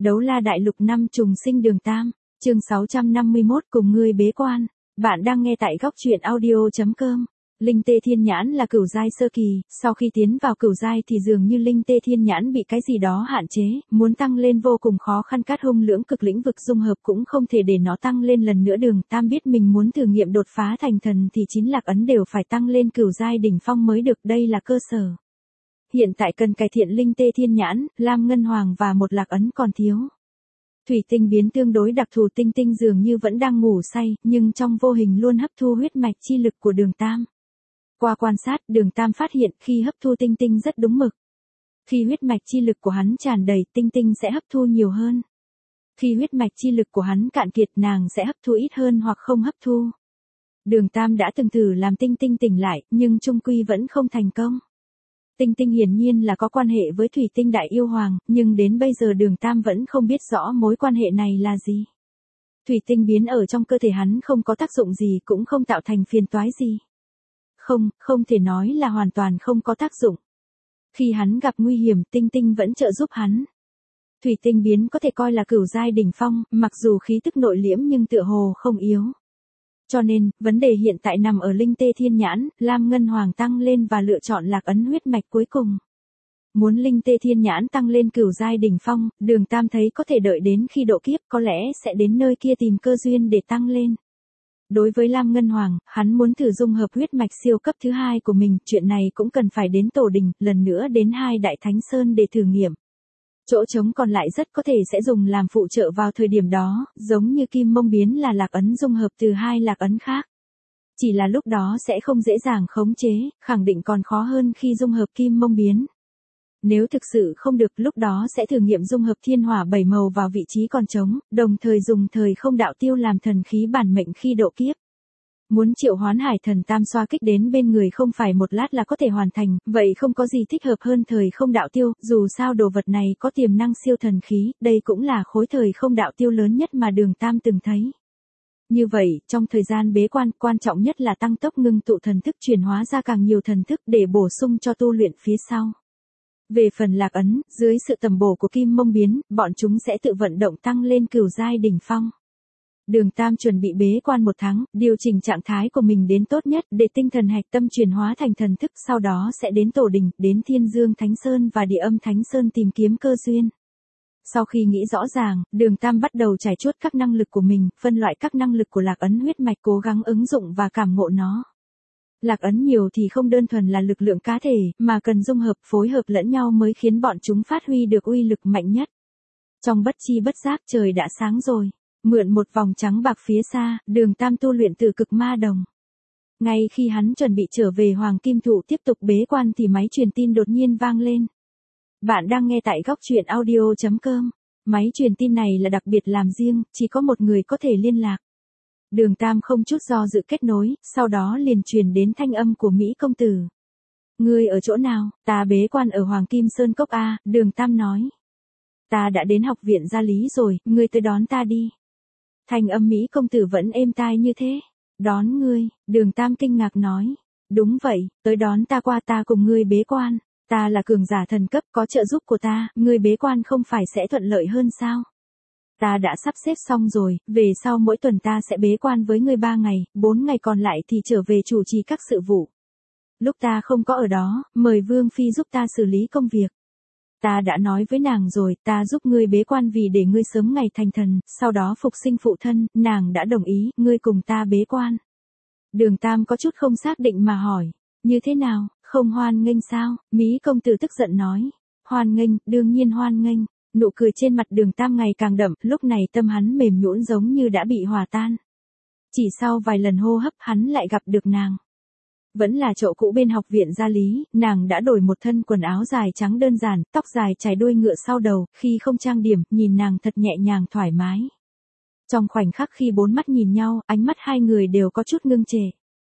Đấu la đại lục năm trùng sinh đường Tam, chương 651 cùng ngươi bế quan. Bạn đang nghe tại góc truyện audio.com. Linh tê thiên nhãn là cửu giai sơ kỳ, sau khi tiến vào cửu giai thì dường như linh tê thiên nhãn bị cái gì đó hạn chế, muốn tăng lên vô cùng khó khăn. Cát hung lưỡng cực lĩnh vực dung hợp cũng không thể để nó tăng lên lần nữa. Đường Tam biết mình muốn thử nghiệm đột phá thành thần thì 9 lạc ấn đều phải tăng lên cửu giai đỉnh phong mới được, đây là cơ sở. Hiện tại cần cải thiện linh tê thiên nhãn, lam ngân hoàng và một lạc ấn còn thiếu. Thủy tinh biến tương đối đặc thù, tinh tinh dường như vẫn đang ngủ say, nhưng trong vô hình luôn hấp thu huyết mạch chi lực của đường Tam. Qua quan sát, đường Tam phát hiện khi hấp thu tinh tinh rất đúng mực. Khi huyết mạch chi lực của hắn tràn đầy, tinh tinh sẽ hấp thu nhiều hơn. Khi huyết mạch chi lực của hắn cạn kiệt, nàng sẽ hấp thu ít hơn hoặc không hấp thu. Đường Tam đã từng thử làm tinh tinh tỉnh lại, nhưng chung quy vẫn không thành công. Tinh tinh hiển nhiên là có quan hệ với thủy tinh đại yêu hoàng, nhưng đến bây giờ đường Tam vẫn không biết rõ mối quan hệ này là gì. Thủy tinh biến ở trong cơ thể hắn không có tác dụng gì, cũng không tạo thành phiền toái gì. Không thể nói là hoàn toàn không có tác dụng. Khi hắn gặp nguy hiểm, tinh tinh vẫn trợ giúp hắn. Thủy tinh biến có thể coi là cửu giai đỉnh phong, mặc dù khí tức nội liễm nhưng tựa hồ không yếu. Cho nên, vấn đề hiện tại nằm ở linh tê thiên nhãn, lam ngân hoàng tăng lên và lựa chọn lạc ấn huyết mạch cuối cùng. Muốn linh tê thiên nhãn tăng lên cửu giai đỉnh phong, đường Tam thấy có thể đợi đến khi độ kiếp, có lẽ sẽ đến nơi kia tìm cơ duyên để tăng lên. Đối với lam ngân hoàng, hắn muốn thử dung hợp huyết mạch siêu cấp thứ hai của mình, chuyện này cũng cần phải đến tổ đình, lần nữa đến hai đại thánh sơn để thử nghiệm. Chỗ trống còn lại rất có thể sẽ dùng làm phụ trợ vào thời điểm đó, giống như kim mông biến là lạc ấn dung hợp từ hai lạc ấn khác. Chỉ là lúc đó sẽ không dễ dàng khống chế, khẳng định còn khó hơn khi dung hợp kim mông biến. Nếu thực sự không được, lúc đó sẽ thử nghiệm dung hợp thiên hỏa 7 màu vào vị trí còn trống, đồng thời dùng thời không đạo tiêu làm thần khí bản mệnh khi độ kiếp. Muốn triệu hoán hải thần tam xoa kích đến bên người không phải một lát là có thể hoàn thành, vậy không có gì thích hợp hơn thời không đạo tiêu, dù sao đồ vật này có tiềm năng siêu thần khí, đây cũng là khối thời không đạo tiêu lớn nhất mà đường Tam từng thấy. Như vậy, trong thời gian bế quan, quan trọng nhất là tăng tốc ngưng tụ thần thức, chuyển hóa ra càng nhiều thần thức để bổ sung cho tu luyện phía sau. Về phần lạc ấn, dưới sự tầm bổ của kim mông biến, bọn chúng sẽ tự vận động tăng lên cửu giai đỉnh phong. Đường Tam chuẩn bị bế quan 1 tháng, điều chỉnh trạng thái của mình đến tốt nhất để tinh thần hạch tâm chuyển hóa thành thần thức, sau đó sẽ đến tổ đình, đến Thiên Dương Thánh Sơn và Địa Âm Thánh Sơn tìm kiếm cơ duyên. Sau khi nghĩ rõ ràng, đường Tam bắt đầu trải chuốt các năng lực của mình, phân loại các năng lực của lạc ấn huyết mạch, cố gắng ứng dụng và cảm ngộ nó. Lạc ấn nhiều thì không đơn thuần là lực lượng cá thể, mà cần dung hợp, phối hợp lẫn nhau mới khiến bọn chúng phát huy được uy lực mạnh nhất. Trong bất chi bất giác trời đã sáng rồi. Mượn một vòng trắng bạc phía xa, đường Tam tu luyện từ cực ma đồng. Ngay khi hắn chuẩn bị trở về Hoàng Kim Thụ tiếp tục bế quan thì máy truyền tin đột nhiên vang lên. Bạn đang nghe tại góc truyện audio.com. Máy truyền tin này là đặc biệt làm riêng, chỉ có một người có thể liên lạc. Đường Tam không chút do dự kết nối, sau đó liền truyền đến thanh âm của Mỹ công tử. Ngươi ở chỗ nào? Ta bế quan ở Hoàng Kim Sơn Cốc A, đường Tam nói. Ta đã đến học viện gia lý rồi, ngươi tới đón ta đi. Thanh âm Mỹ công tử vẫn êm tai như thế. Đón ngươi, đường Tam kinh ngạc nói. Đúng vậy, tới đón ta qua, ta cùng ngươi bế quan. Ta là cường giả thần cấp, có trợ giúp của ta, ngươi bế quan không phải sẽ thuận lợi hơn sao? Ta đã sắp xếp xong rồi, về sau mỗi tuần ta sẽ bế quan với ngươi 3 ngày, 4 ngày còn lại thì trở về chủ trì các sự vụ. Lúc ta không có ở đó, mời Vương Phi giúp ta xử lý công việc. Ta đã nói với nàng rồi, ta giúp ngươi bế quan vì để ngươi sớm ngày thành thần, sau đó phục sinh phụ thân, nàng đã đồng ý, ngươi cùng ta bế quan. Đường Tam có chút không xác định mà hỏi, như thế nào, không hoan nghênh sao? Mỹ công tử tức giận nói, hoan nghênh, đương nhiên hoan nghênh. Nụ cười trên mặt đường Tam ngày càng đậm, lúc này tâm hắn mềm nhũn giống như đã bị hòa tan. Chỉ sau vài lần hô hấp hắn lại gặp được nàng. Vẫn là chỗ cũ bên học viện gia lý, nàng đã đổi một thân quần áo dài trắng đơn giản, tóc dài chải đuôi ngựa sau đầu, khi không trang điểm, nhìn nàng thật nhẹ nhàng thoải mái. Trong khoảnh khắc khi bốn mắt nhìn nhau, ánh mắt hai người đều có chút ngưng trệ.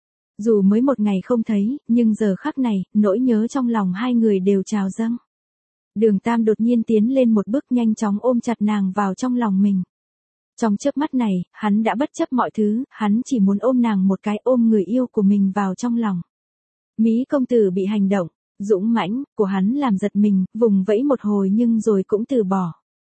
Dù mới 1 ngày không thấy, nhưng giờ khắc này, nỗi nhớ trong lòng hai người đều trào dâng. Đường Tam đột nhiên tiến lên một bước, nhanh chóng ôm chặt nàng vào trong lòng mình. Trong chớp mắt này, hắn đã bất chấp mọi thứ, hắn chỉ muốn ôm nàng một cái, ôm người yêu của mình vào trong lòng. Mỹ công tử bị hành động dũng mãnh của hắn làm giật mình, vùng vẫy một hồi nhưng rồi cũng từ bỏ.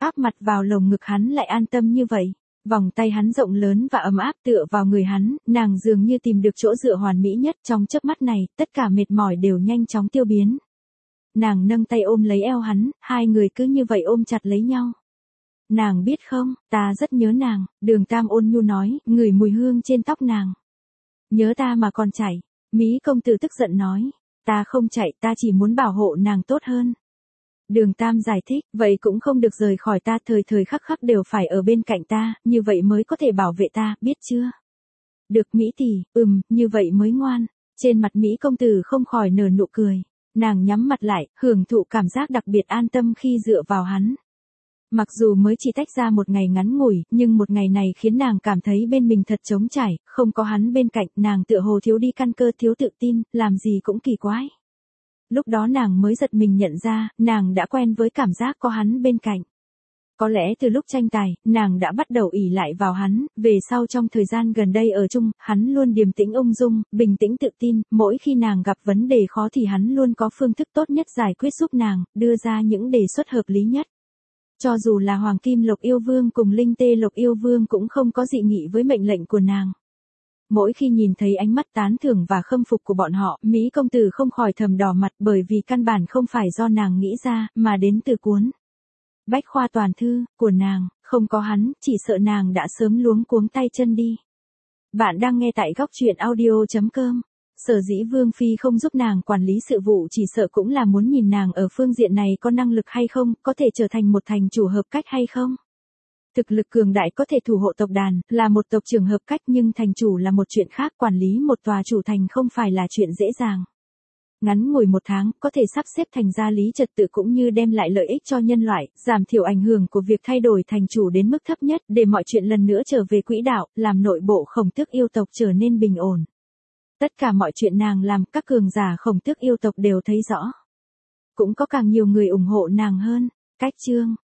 áp mặt vào lồng ngực hắn lại an tâm như vậy. Vòng tay hắn rộng lớn và ấm áp tựa vào người hắn, nàng dường như tìm được chỗ dựa hoàn mỹ nhất. Trong chớp mắt này, tất cả mệt mỏi đều nhanh chóng tiêu biến. Nàng nâng tay ôm lấy eo hắn, hai người cứ như vậy ôm chặt lấy nhau. Nàng biết không, ta rất nhớ nàng, Đường Tam ôn nhu nói, ngửi mùi hương trên tóc nàng. Nhớ ta mà còn chạy, Mỹ công tử tức giận nói, ta không chạy, ta chỉ muốn bảo hộ nàng tốt hơn. Đường Tam giải thích, vậy cũng không được rời khỏi ta, thời thời khắc khắc đều phải ở bên cạnh ta, như vậy mới có thể bảo vệ ta, biết chưa? Được Mỹ tỷ, như vậy mới ngoan. Trên mặt Mỹ công tử không khỏi nở nụ cười. Nàng nhắm mặt lại, hưởng thụ cảm giác đặc biệt an tâm khi dựa vào hắn. Mặc dù mới chỉ tách ra một ngày ngắn ngủi, nhưng một ngày này khiến nàng cảm thấy bên mình thật trống trải, không có hắn bên cạnh, nàng tựa hồ thiếu đi căn cơ, thiếu tự tin, làm gì cũng kỳ quái. Lúc đó nàng mới giật mình nhận ra, nàng đã quen với cảm giác có hắn bên cạnh. Có lẽ từ lúc tranh tài, nàng đã bắt đầu ỷ lại vào hắn, về sau trong thời gian gần đây ở chung, hắn luôn điềm tĩnh ung dung, bình tĩnh tự tin, mỗi khi nàng gặp vấn đề khó thì hắn luôn có phương thức tốt nhất giải quyết giúp nàng, đưa ra những đề xuất hợp lý nhất. Cho dù là Hoàng Kim Lộc Yêu Vương cùng Linh Tê Lộc Yêu Vương cũng không có dị nghị với mệnh lệnh của nàng. Mỗi khi nhìn thấy ánh mắt tán thưởng và khâm phục của bọn họ, Mỹ công tử không khỏi thầm đỏ mặt bởi vì căn bản không phải do nàng nghĩ ra, mà đến từ cuốn Bách khoa toàn thư của nàng, không có hắn, chỉ sợ nàng đã sớm luống cuống tay chân đi. Bạn đang nghe tại góc truyện audio.com. Sở dĩ Vương Phi không giúp nàng quản lý sự vụ chỉ sợ cũng là muốn nhìn nàng ở phương diện này có năng lực hay không, có thể trở thành một thành chủ hợp cách hay không. Thực lực cường đại có thể thủ hộ tộc đàn, là một tộc trưởng hợp cách, nhưng thành chủ là một chuyện khác, quản lý một tòa chủ thành không phải là chuyện dễ dàng. Ngắn ngủi một tháng, có thể sắp xếp thành gia lý trật tự cũng như đem lại lợi ích cho nhân loại, giảm thiểu ảnh hưởng của việc thay đổi thành chủ đến mức thấp nhất, để mọi chuyện lần nữa trở về quỹ đạo, làm nội bộ Khổng Tước yêu tộc trở nên bình ổn. Tất cả mọi chuyện nàng làm, các cường giả Khổng Tước yêu tộc đều thấy rõ. Cũng có càng nhiều người ủng hộ nàng hơn. Cách chương